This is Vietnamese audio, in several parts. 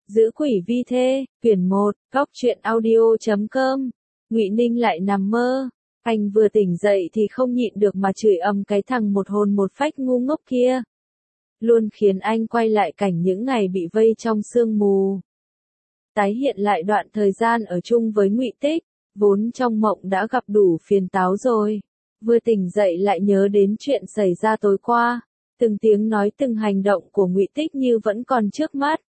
Giữ quỷ vi thê, quyển 1, góc truyện audio.com. Ngụy Ninh lại nằm mơ. Anh vừa tỉnh dậy thì không nhịn được mà chửi ầm cái thằng một hồn một phách ngu ngốc kia. Luôn khiến anh quay lại cảnh những ngày bị vây trong sương mù. Tái hiện lại đoạn thời gian ở chung với Ngụy Tích, vốn trong mộng đã gặp đủ phiền táo rồi. Vừa tỉnh dậy lại nhớ đến chuyện xảy ra tối qua. Từng tiếng nói từng hành động của Ngụy Tích như vẫn còn trước mắt.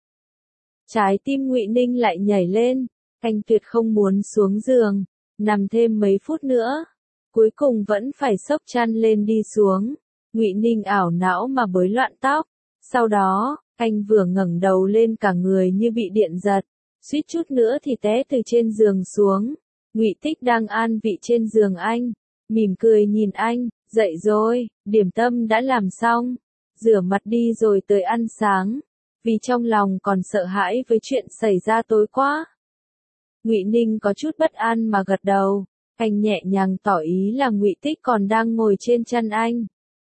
Trái tim Ngụy Ninh lại nhảy lên, anh tuyệt không muốn xuống giường, nằm thêm mấy phút nữa. Cuối cùng vẫn phải xốc chăn lên đi xuống. Ngụy Ninh ảo não mà bới loạn tóc. Sau đó, anh vừa ngẩng đầu lên cả người như bị điện giật, suýt chút nữa thì té từ trên giường xuống. Ngụy Tích đang an vị trên giường anh, mỉm cười nhìn anh, dậy rồi, điểm tâm đã làm xong, rửa mặt đi rồi tới ăn sáng. Vì trong lòng còn sợ hãi với chuyện xảy ra tối qua. Ngụy Ninh có chút bất an mà gật đầu, anh nhẹ nhàng tỏ ý là Ngụy Tích còn đang ngồi trên chăn anh.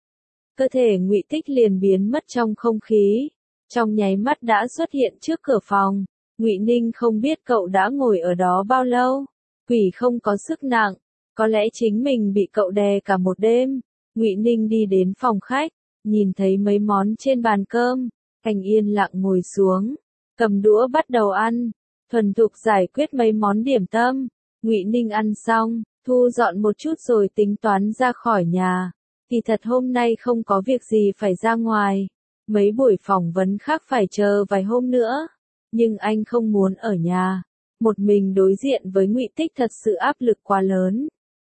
Cơ thể Ngụy Tích liền biến mất trong không khí, trong nháy mắt đã xuất hiện trước cửa phòng. Ngụy Ninh không biết cậu đã ngồi ở đó bao lâu. Quỷ không có sức nặng, có lẽ chính mình bị cậu đè cả một đêm. Ngụy Ninh đi đến phòng khách, nhìn thấy mấy món trên bàn cơm. Anh yên lặng ngồi xuống, cầm đũa bắt đầu ăn, thuần thục giải quyết mấy món điểm tâm. Ngụy Ninh ăn xong, thu dọn một chút rồi tính toán ra khỏi nhà. Thì thật hôm nay không có việc gì phải ra ngoài, mấy buổi phỏng vấn khác phải chờ vài hôm nữa. Nhưng anh không muốn ở nhà, một mình đối diện với Ngụy Tích thật sự áp lực quá lớn.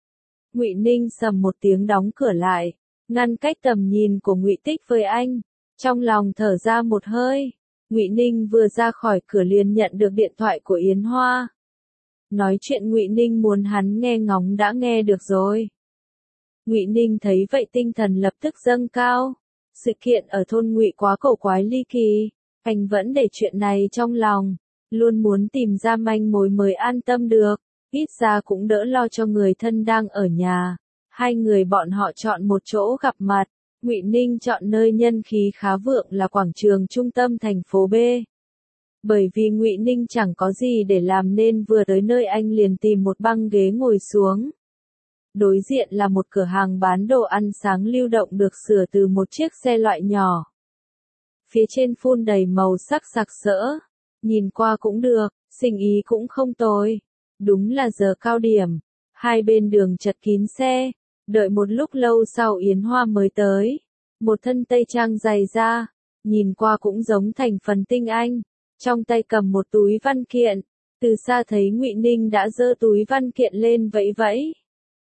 Ngụy Ninh sầm một tiếng đóng cửa lại, ngăn cách tầm nhìn của Ngụy Tích với anh. Trong lòng thở ra một hơi, Ngụy Ninh vừa ra khỏi cửa liền nhận được điện thoại của Yến Hoa. Nói chuyện Ngụy Ninh muốn hắn nghe ngóng đã nghe được rồi. Ngụy Ninh thấy vậy tinh thần lập tức dâng cao. Sự kiện ở thôn Ngụy quá cổ quái ly kỳ, anh vẫn để chuyện này trong lòng, luôn muốn tìm ra manh mối mới an tâm được, ít ra cũng đỡ lo cho người thân đang ở nhà. Hai người bọn họ chọn một chỗ gặp mặt. Ngụy Ninh chọn nơi nhân khí khá vượng là quảng trường trung tâm thành phố B. Bởi vì Ngụy Ninh chẳng có gì để làm nên vừa tới nơi anh liền tìm một băng ghế ngồi xuống. Đối diện là một cửa hàng bán đồ ăn sáng lưu động được sửa từ một chiếc xe loại nhỏ. Phía trên phun đầy màu sắc sặc sỡ, nhìn qua cũng được, sinh ý cũng không tồi. Đúng là giờ cao điểm, hai bên đường chật kín xe. Đợi một lúc lâu sau Yến Hoa mới tới, một thân tây trang dày da, nhìn qua cũng giống thành phần tinh anh, trong tay cầm một túi văn kiện, từ xa thấy Ngụy Ninh đã giơ túi văn kiện lên vẫy vẫy.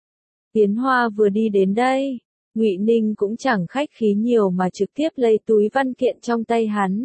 Yến Hoa vừa đi đến đây, Ngụy Ninh cũng chẳng khách khí nhiều mà trực tiếp lấy túi văn kiện trong tay hắn.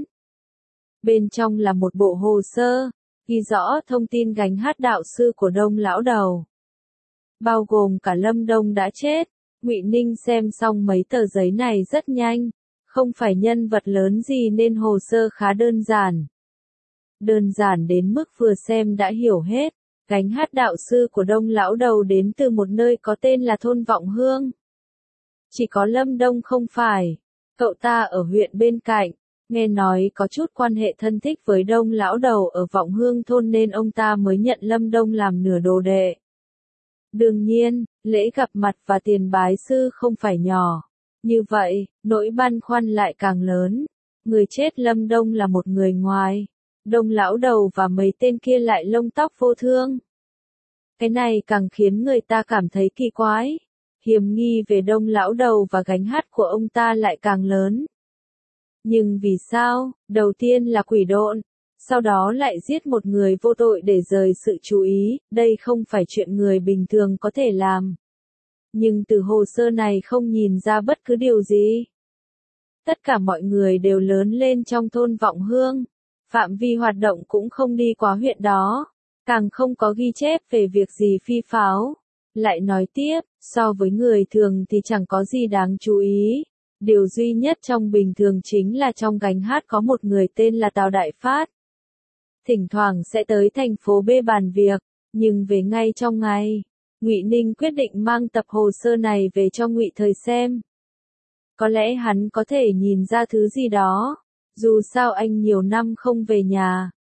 Bên trong là một bộ hồ sơ, ghi rõ thông tin gánh hát đạo sư của Đông lão đầu. Bao gồm cả Lâm Đông đã chết. Ngụy Ninh xem xong mấy tờ giấy này rất nhanh, không phải nhân vật lớn gì nên hồ sơ khá đơn giản. Đơn giản đến mức vừa xem đã hiểu hết, gánh hát đạo sư của Đông lão đầu đến từ một nơi có tên là thôn Vọng Hương. Chỉ có Lâm Đông không phải, cậu ta ở huyện bên cạnh, nghe nói có chút quan hệ thân thích với Đông lão đầu ở Vọng Hương thôn nên ông ta mới nhận Lâm Đông làm nửa đồ đệ. Đương nhiên, lễ gặp mặt và tiền bái sư không phải nhỏ. Như vậy, nỗi băn khoăn lại càng lớn. Người chết Lâm Đông là một người ngoài. Đông lão đầu và mấy tên kia lại lông tóc vô thương. Cái này càng khiến người ta cảm thấy kỳ quái. Hiểm nghi về Đông lão đầu và gánh hát của ông ta lại càng lớn. Nhưng vì sao? Đầu tiên là quỷ độn. Sau đó lại giết một người vô tội để rời sự chú ý, đây không phải chuyện người bình thường có thể làm. Nhưng từ hồ sơ này không nhìn ra bất cứ điều gì. Tất cả mọi người đều lớn lên trong thôn Vọng Hương, phạm vi hoạt động cũng không đi quá huyện đó, càng không có ghi chép về việc gì phi pháo. Lại nói tiếp, so với người thường thì chẳng có gì đáng chú ý. Điều duy nhất trong bình thường chính là trong gánh hát có một người tên là Tào Đại Phát. Thỉnh thoảng sẽ tới thành phố B bàn việc, nhưng về ngay trong ngày, Ngụy Ninh quyết định mang tập hồ sơ này về cho Ngụy Thời xem. Có lẽ hắn có thể nhìn ra thứ gì đó, dù sao anh nhiều năm không về nhà,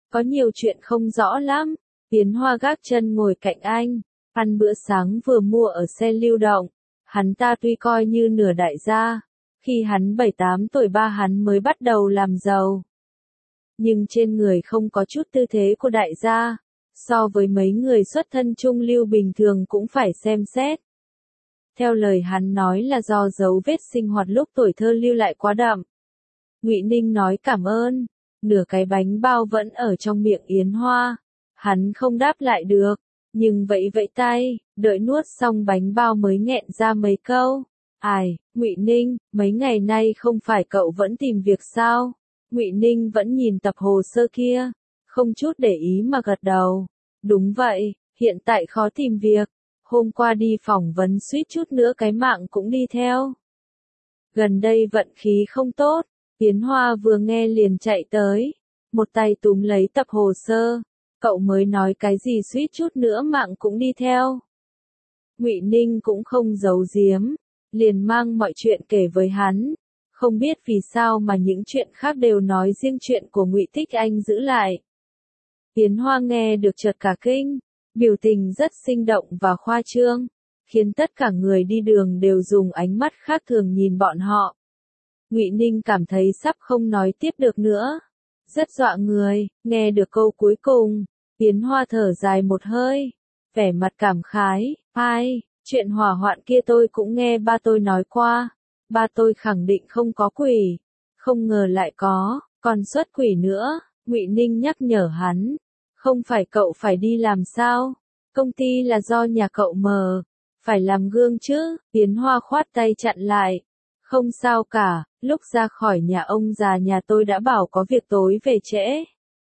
Có nhiều chuyện không rõ lắm. Yến Hoa gác chân ngồi cạnh anh, ăn bữa sáng vừa mua ở xe lưu động. Hắn ta tuy coi như nửa đại gia, khi hắn 7-8 tuổi ba hắn mới bắt đầu làm giàu. Nhưng trên người không có chút tư thế của đại gia, so với mấy người xuất thân trung lưu bình thường cũng phải xem xét. Theo lời hắn nói là do dấu vết sinh hoạt lúc tuổi thơ lưu lại quá đậm. Ngụy Ninh nói cảm ơn, nửa cái bánh bao vẫn ở trong miệng Yến Hoa. Hắn không đáp lại được, nhưng vẫy vẫy tay, đợi nuốt xong bánh bao mới nghẹn ra mấy câu. Ai, Ngụy Ninh, mấy ngày nay không phải cậu vẫn tìm việc sao? Ngụy Ninh vẫn nhìn tập hồ sơ kia, không chút để ý mà gật đầu. Đúng vậy, hiện tại khó tìm việc. Hôm qua đi phỏng vấn suýt chút nữa cái mạng cũng đi theo. Gần đây vận khí không tốt, Yến Hoa vừa nghe liền chạy tới, một tay túm lấy tập hồ sơ. Cậu mới nói cái gì suýt chút nữa mạng cũng đi theo. Ngụy Ninh cũng không giấu giếm, liền mang mọi chuyện kể với hắn. Không biết vì sao mà những chuyện khác đều nói riêng chuyện của Ngụy Tích Anh giữ lại. Yến Hoa nghe được chợt cả kinh, biểu tình rất sinh động và khoa trương, khiến tất cả người đi đường đều dùng ánh mắt khác thường nhìn bọn họ. Ngụy Ninh cảm thấy sắp không nói tiếp được nữa. Rất dọa người, nghe được câu cuối cùng, Yến Hoa thở dài một hơi, vẻ mặt cảm khái, ai, chuyện hỏa hoạn kia tôi cũng nghe ba tôi nói qua, ba tôi khẳng định không có quỷ, không ngờ lại có, còn xuất quỷ nữa. Ngụy Ninh nhắc nhở hắn, không phải cậu phải đi làm sao, công ty là do nhà cậu mở, phải làm gương chứ. Yến Hoa khoát tay chặn lại, không sao cả, lúc ra khỏi nhà ông già nhà tôi đã bảo có việc tối về trễ.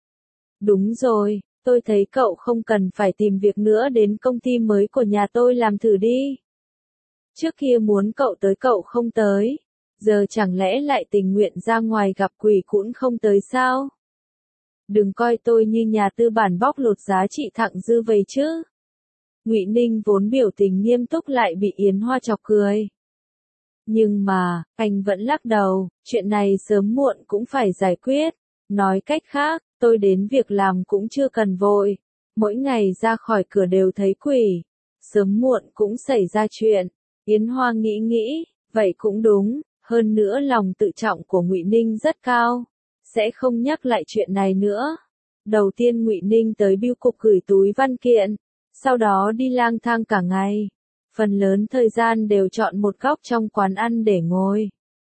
Đúng rồi, tôi thấy cậu không cần phải tìm việc nữa, đến công ty mới của nhà tôi làm thử đi. Trước kia muốn cậu tới cậu không tới, giờ chẳng lẽ lại tình nguyện ra ngoài gặp quỷ cũng không tới sao? Đừng coi tôi như nhà tư bản bóc lột giá trị thặng dư vậy chứ. Ngụy Ninh vốn biểu tình nghiêm túc lại bị Yến Hoa chọc cười. Nhưng mà, anh vẫn lắc đầu, chuyện này sớm muộn cũng phải giải quyết. Nói cách khác, tôi đến việc làm cũng chưa cần vội. Mỗi ngày ra khỏi cửa đều thấy quỷ. Sớm muộn cũng xảy ra chuyện. Yến Hoa nghĩ nghĩ, vậy cũng đúng, hơn nữa lòng tự trọng của Ngụy Ninh rất cao. Sẽ không nhắc lại chuyện này nữa. Đầu tiên Ngụy Ninh tới bưu cục gửi túi văn kiện, sau đó đi lang thang cả ngày. Phần lớn thời gian đều chọn một góc trong quán ăn để ngồi.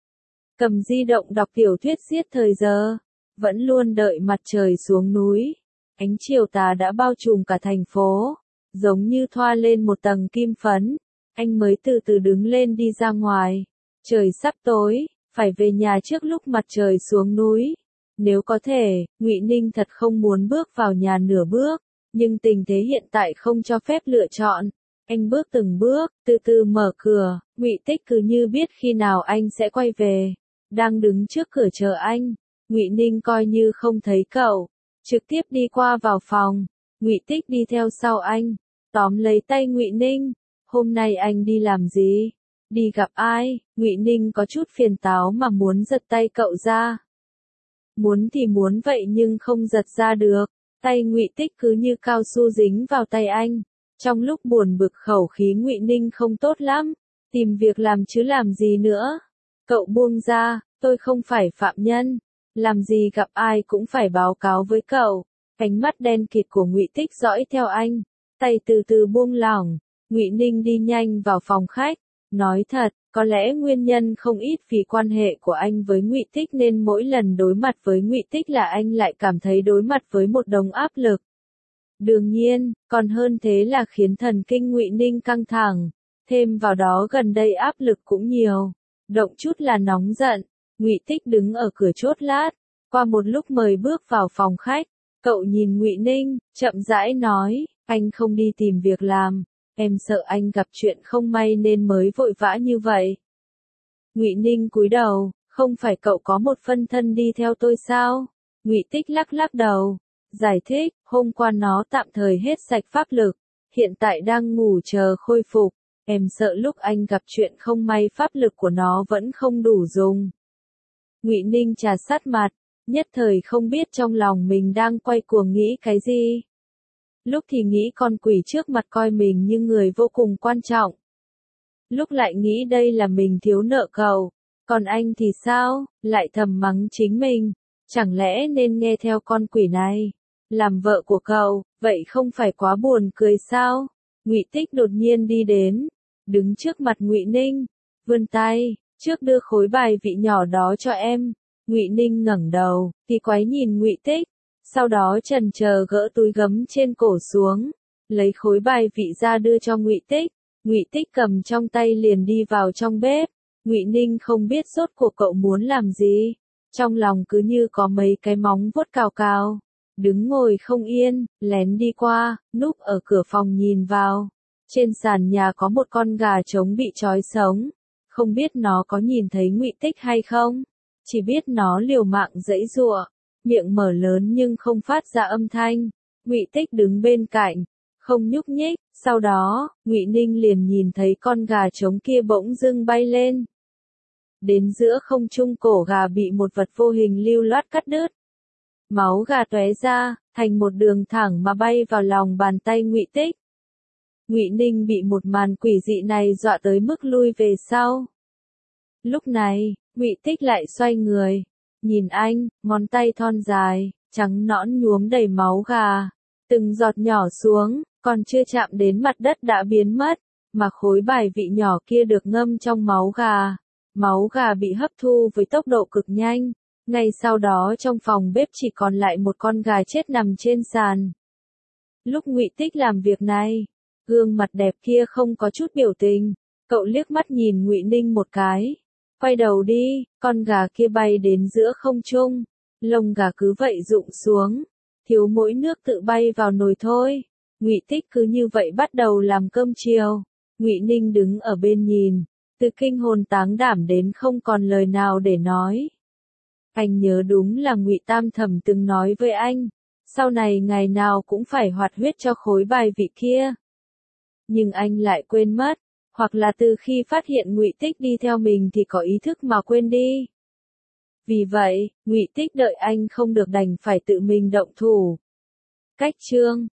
Cầm di động đọc tiểu thuyết giết thời giờ, vẫn luôn đợi mặt trời xuống núi. Ánh chiều tà đã bao trùm cả thành phố, giống như thoa lên một tầng kim phấn. Anh mới từ từ đứng lên đi ra ngoài. Trời sắp tối, phải về nhà trước lúc mặt trời xuống núi. Nếu có thể, Ngụy Ninh thật không muốn bước vào nhà nửa bước, nhưng tình thế hiện tại không cho phép lựa chọn. Anh bước từng bước, từ từ mở cửa. Ngụy Tích cứ như biết khi nào anh sẽ quay về, đang đứng trước cửa chờ anh. Ngụy Ninh coi như không thấy cậu, trực tiếp đi qua vào phòng. Ngụy Tích đi theo sau anh, tóm lấy tay Ngụy Ninh. Hôm nay anh đi làm gì? Đi gặp ai? Ngụy Ninh có chút phiền táo mà muốn giật tay cậu ra. Muốn thì muốn vậy nhưng không giật ra được. Tay Ngụy Tích cứ như cao su dính vào tay anh. Trong lúc buồn bực khẩu khí Ngụy Ninh không tốt lắm. Tìm việc làm chứ làm gì nữa? Cậu buông ra, tôi không phải phạm nhân. Làm gì gặp ai cũng phải báo cáo với cậu. Ánh mắt đen kịt của Ngụy Tích dõi theo anh. Tay từ từ buông lỏng. Ngụy Ninh đi nhanh vào phòng khách. Nói thật, có lẽ nguyên nhân không ít vì quan hệ của anh với Ngụy Tích nên mỗi lần đối mặt với Ngụy Tích là anh lại cảm thấy đối mặt với một đống áp lực. Đương nhiên, còn hơn thế là khiến thần kinh Ngụy Ninh căng thẳng. Thêm vào đó gần đây áp lực cũng nhiều. Động chút là nóng giận. Ngụy Tích đứng ở cửa chốt lát. Qua một lúc mời bước vào phòng khách. Cậu nhìn Ngụy Ninh, chậm rãi nói, anh không đi tìm việc làm. Em sợ anh gặp chuyện không may nên mới vội vã như vậy. Ngụy Ninh cúi đầu, không phải cậu có một phân thân đi theo tôi sao? Ngụy Tích lắc lắc đầu, giải thích, hôm qua nó tạm thời hết sạch pháp lực, hiện tại đang ngủ chờ khôi phục. Em sợ lúc anh gặp chuyện không may pháp lực của nó vẫn không đủ dùng. Ngụy Ninh trà sát mặt, nhất thời không biết trong lòng mình đang quay cuồng nghĩ cái gì. Lúc thì nghĩ con quỷ trước mặt coi mình như người vô cùng quan trọng. Lúc lại nghĩ đây là mình thiếu nợ cậu. Còn anh thì sao, lại thầm mắng chính mình. Chẳng lẽ nên nghe theo con quỷ này, làm vợ của cậu, vậy không phải quá buồn cười sao? Ngụy Tích đột nhiên đi đến, đứng trước mặt Ngụy Ninh, vươn tay, trước đưa khối bài vị nhỏ đó cho em. Ngụy Ninh ngẩng đầu, kỳ quái nhìn Ngụy Tích, sau đó chần chờ gỡ túi gấm trên cổ xuống, lấy khối bài vị ra đưa cho Ngụy Tích. Ngụy Tích cầm trong tay liền đi vào trong bếp. Ngụy Ninh không biết rốt cuộc cậu muốn làm gì, trong lòng cứ như có mấy cái móng vuốt cào cào, đứng ngồi không yên, lén đi qua, núp ở cửa phòng nhìn vào. Trên sàn nhà có một con gà trống bị trói sống, không biết nó có nhìn thấy Ngụy Tích hay không, chỉ biết nó liều mạng giãy giụa, miệng mở lớn nhưng không phát ra âm thanh. Ngụy Tích đứng bên cạnh, không nhúc nhích, sau đó, Ngụy Ninh liền nhìn thấy con gà trống kia bỗng dưng bay lên. Đến giữa không trung cổ gà bị một vật vô hình lưu loát cắt đứt. Máu gà tóe ra, thành một đường thẳng mà bay vào lòng bàn tay Ngụy Tích. Ngụy Ninh bị một màn quỷ dị này dọa tới mức lui về sau. Lúc này, Ngụy Tích lại xoay người, nhìn anh, ngón tay thon dài, trắng nõn nhuốm đầy máu gà, từng giọt nhỏ xuống, còn chưa chạm đến mặt đất đã biến mất, mà khối bài vị nhỏ kia được ngâm trong máu gà. Máu gà bị hấp thu với tốc độ cực nhanh, ngay sau đó trong phòng bếp chỉ còn lại một con gà chết nằm trên sàn. Lúc Ngụy Tích làm việc này, gương mặt đẹp kia không có chút biểu tình, cậu liếc mắt nhìn Ngụy Ninh một cái, quay đầu đi, con gà kia bay đến giữa không trung, lông gà cứ vậy rụng xuống, thiếu mỗi nước tự bay vào nồi thôi. Ngụy Tích cứ như vậy bắt đầu làm cơm chiều. Ngụy Ninh đứng ở bên nhìn, từ kinh hồn táng đảm đến không còn lời nào để nói. Anh nhớ đúng là Ngụy Tam Thẩm từng nói với anh, sau này ngày nào cũng phải hoạt huyết cho khối bài vị kia. Nhưng anh lại quên mất, hoặc là từ khi phát hiện Ngụy Tích đi theo mình thì có ý thức mà quên đi. Vì vậy, Ngụy Tích đợi anh không được đành phải tự mình động thủ. Cách chương